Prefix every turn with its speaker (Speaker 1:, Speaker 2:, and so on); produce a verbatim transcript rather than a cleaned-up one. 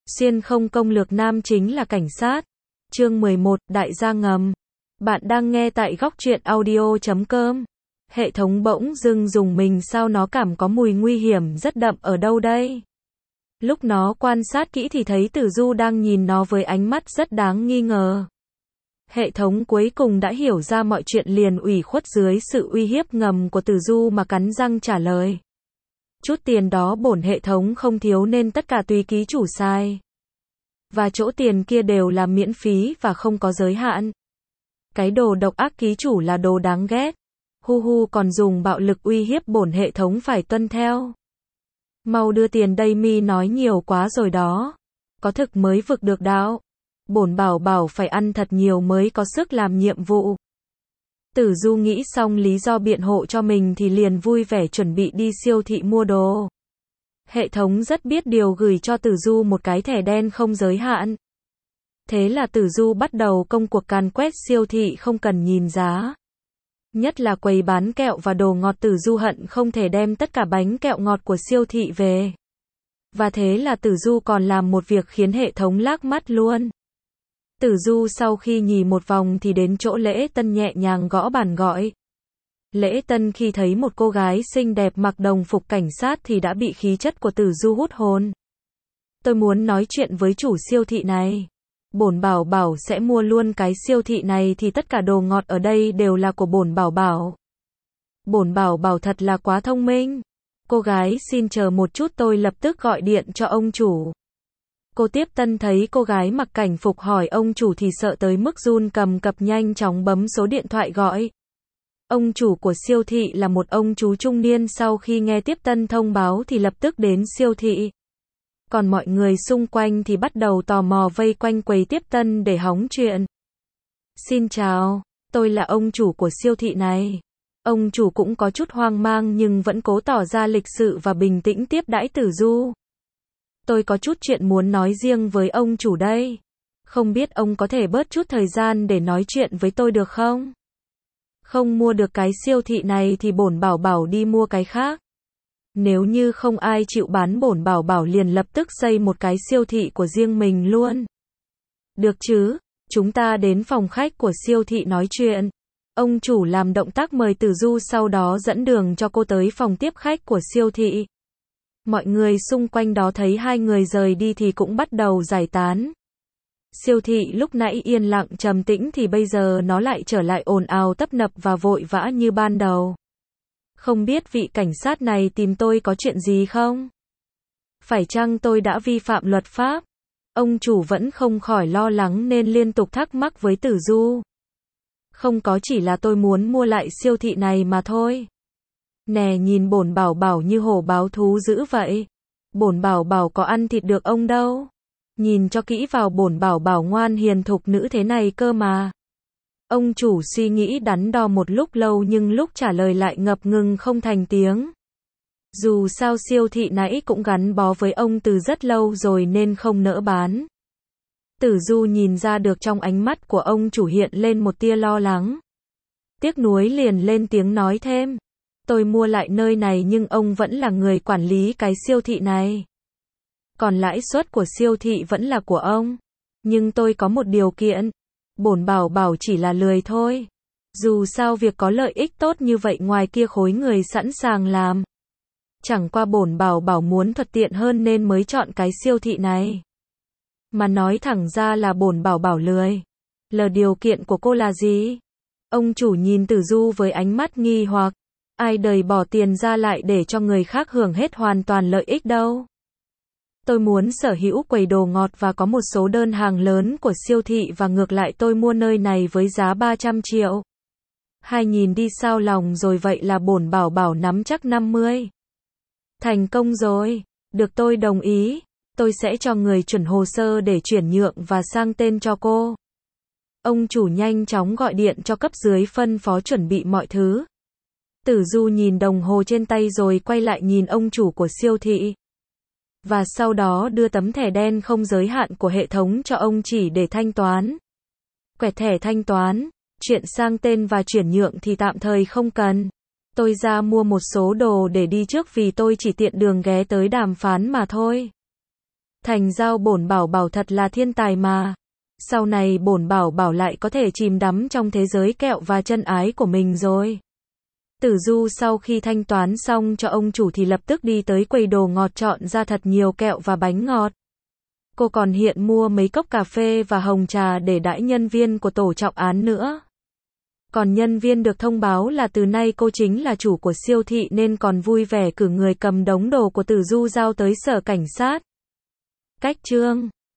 Speaker 1: Xuyên không công lược nam chính là cảnh sát. Chương mười một, Đại gia ngầm. Bạn đang nghe tại góc truyện audio chấm com. Hệ thống bỗng dưng dùng mình, sao nó cảm có mùi nguy hiểm rất đậm ở đâu đây? Lúc nó quan sát kỹ thì thấy Tử Du đang nhìn nó với ánh mắt rất đáng nghi ngờ. Hệ thống cuối cùng đã hiểu ra mọi chuyện, liền ủy khuất dưới sự uy hiếp ngầm của Tử Du mà cắn răng trả lời. Chút tiền đó bổn hệ thống không thiếu nên tất cả tùy ký chủ xài. Và chỗ tiền kia đều là miễn phí và không có giới hạn. Cái đồ độc ác ký chủ là đồ đáng ghét. Hu hu, còn dùng bạo lực uy hiếp bổn hệ thống phải tuân theo. Mau đưa tiền đây, mi nói nhiều quá rồi đó. Có thực mới vực được đạo. Bổn bảo bảo phải ăn thật nhiều mới có sức làm nhiệm vụ. Tử Du nghĩ xong lý do biện hộ cho mình thì liền vui vẻ chuẩn bị đi siêu thị mua đồ. Hệ thống rất biết điều, gửi cho Tử Du một cái thẻ đen không giới hạn. Thế là Tử Du bắt đầu công cuộc càn quét siêu thị không cần nhìn giá. Nhất là quầy bán kẹo và đồ ngọt, Tử Du hận không thể đem tất cả bánh kẹo ngọt của siêu thị về. Và thế là Tử Du còn làm một việc khiến hệ thống lác mắt luôn. Tử Du sau khi nhì một vòng thì đến chỗ Lễ Tân nhẹ nhàng gõ bàn gọi. Lễ Tân khi thấy một cô gái xinh đẹp mặc đồng phục cảnh sát thì đã bị khí chất của Tử Du hút hồn. Tôi muốn nói chuyện với chủ siêu thị này. Bổn bảo bảo sẽ mua luôn cái siêu thị này thì tất cả đồ ngọt ở đây đều là của bổn bảo bảo. Bổn bảo bảo thật là quá thông minh. Cô gái xin chờ một chút, tôi lập tức gọi điện cho ông chủ. Cô tiếp tân thấy cô gái mặc cảnh phục hỏi ông chủ thì sợ tới mức run cầm cập, nhanh chóng bấm số điện thoại gọi. Ông chủ của siêu thị là một ông chú trung niên, sau khi nghe tiếp tân thông báo thì lập tức đến siêu thị. Còn mọi người xung quanh thì bắt đầu tò mò vây quanh quầy tiếp tân để hóng chuyện. Xin chào, tôi là ông chủ của siêu thị này. Ông chủ cũng có chút hoang mang nhưng vẫn cố tỏ ra lịch sự và bình tĩnh tiếp đãi Tử Du. Tôi có chút chuyện muốn nói riêng với ông chủ đây. Không biết ông có thể bớt chút thời gian để nói chuyện với tôi được không? Không mua được cái siêu thị này thì bổn bảo bảo đi mua cái khác. Nếu như không ai chịu bán, bổn bảo bảo liền lập tức xây một cái siêu thị của riêng mình luôn. Được chứ, chúng ta đến phòng khách của siêu thị nói chuyện. Ông chủ làm động tác mời Tử Du, sau đó dẫn đường cho cô tới phòng tiếp khách của siêu thị. Mọi người xung quanh đó thấy hai người rời đi thì cũng bắt đầu giải tán. Siêu thị lúc nãy yên lặng trầm tĩnh thì bây giờ nó lại trở lại ồn ào tấp nập và vội vã như ban đầu. Không biết vị cảnh sát này tìm tôi có chuyện gì không? Phải chăng tôi đã vi phạm luật pháp? Ông chủ vẫn không khỏi lo lắng nên liên tục thắc mắc với Tử Du. Không có, chỉ là tôi muốn mua lại siêu thị này mà thôi. Nè, nhìn bổn bảo bảo như hổ báo thú dữ vậy. Bổn bảo bảo có ăn thịt được ông đâu. Nhìn cho kỹ vào, bổn bảo bảo ngoan hiền thục nữ thế này cơ mà. Ông chủ suy nghĩ đắn đo một lúc lâu nhưng lúc trả lời lại ngập ngừng không thành tiếng. Dù sao siêu thị nãy cũng gắn bó với ông từ rất lâu rồi nên không nỡ bán. Tử Du nhìn ra được trong ánh mắt của ông chủ hiện lên một tia lo lắng. Tiếc nuối liền lên tiếng nói thêm. Tôi mua lại nơi này nhưng ông vẫn là người quản lý cái siêu thị này. Còn lãi suất của siêu thị vẫn là của ông. Nhưng tôi có một điều kiện. Bổn bảo bảo chỉ là lười thôi. Dù sao việc có lợi ích tốt như vậy ngoài kia khối người sẵn sàng làm. Chẳng qua bổn bảo bảo muốn thuận tiện hơn nên mới chọn cái siêu thị này. Mà nói thẳng ra là bổn bảo bảo lười. Là điều kiện của cô là gì? Ông chủ nhìn Tử Du với ánh mắt nghi hoặc. Ai đời bỏ tiền ra lại để cho người khác hưởng hết hoàn toàn lợi ích đâu. Tôi muốn sở hữu quầy đồ ngọt và có một số đơn hàng lớn của siêu thị, và ngược lại tôi mua nơi này với giá ba trăm triệu. Hai nhìn đi sao lòng rồi, vậy là bổn bảo bảo nắm chắc năm mươi. Thành công rồi. Được, tôi đồng ý. Tôi sẽ cho người chuẩn hồ sơ để chuyển nhượng và sang tên cho cô. Ông chủ nhanh chóng gọi điện cho cấp dưới phân phó chuẩn bị mọi thứ. Tử Du nhìn đồng hồ trên tay rồi quay lại nhìn ông chủ của siêu thị. Và sau đó đưa tấm thẻ đen không giới hạn của hệ thống cho ông chỉ để thanh toán. Quẹt thẻ thanh toán, chuyện sang tên và chuyển nhượng thì tạm thời không cần. Tôi ra mua một số đồ để đi trước vì tôi chỉ tiện đường ghé tới đàm phán mà thôi. Thành giao bổn bảo bảo thật là thiên tài mà. Sau này bổn bảo bảo lại có thể chìm đắm trong thế giới kẹo và chân ái của mình rồi. Tử Du sau khi thanh toán xong cho ông chủ thì lập tức đi tới quầy đồ ngọt chọn ra thật nhiều kẹo và bánh ngọt. Cô còn hiện mua mấy cốc cà phê và hồng trà để đãi nhân viên của tổ trọng án nữa. Còn nhân viên được thông báo là từ nay cô chính là chủ của siêu thị nên còn vui vẻ cử người cầm đống đồ của Tử Du giao tới sở cảnh sát. Cách chương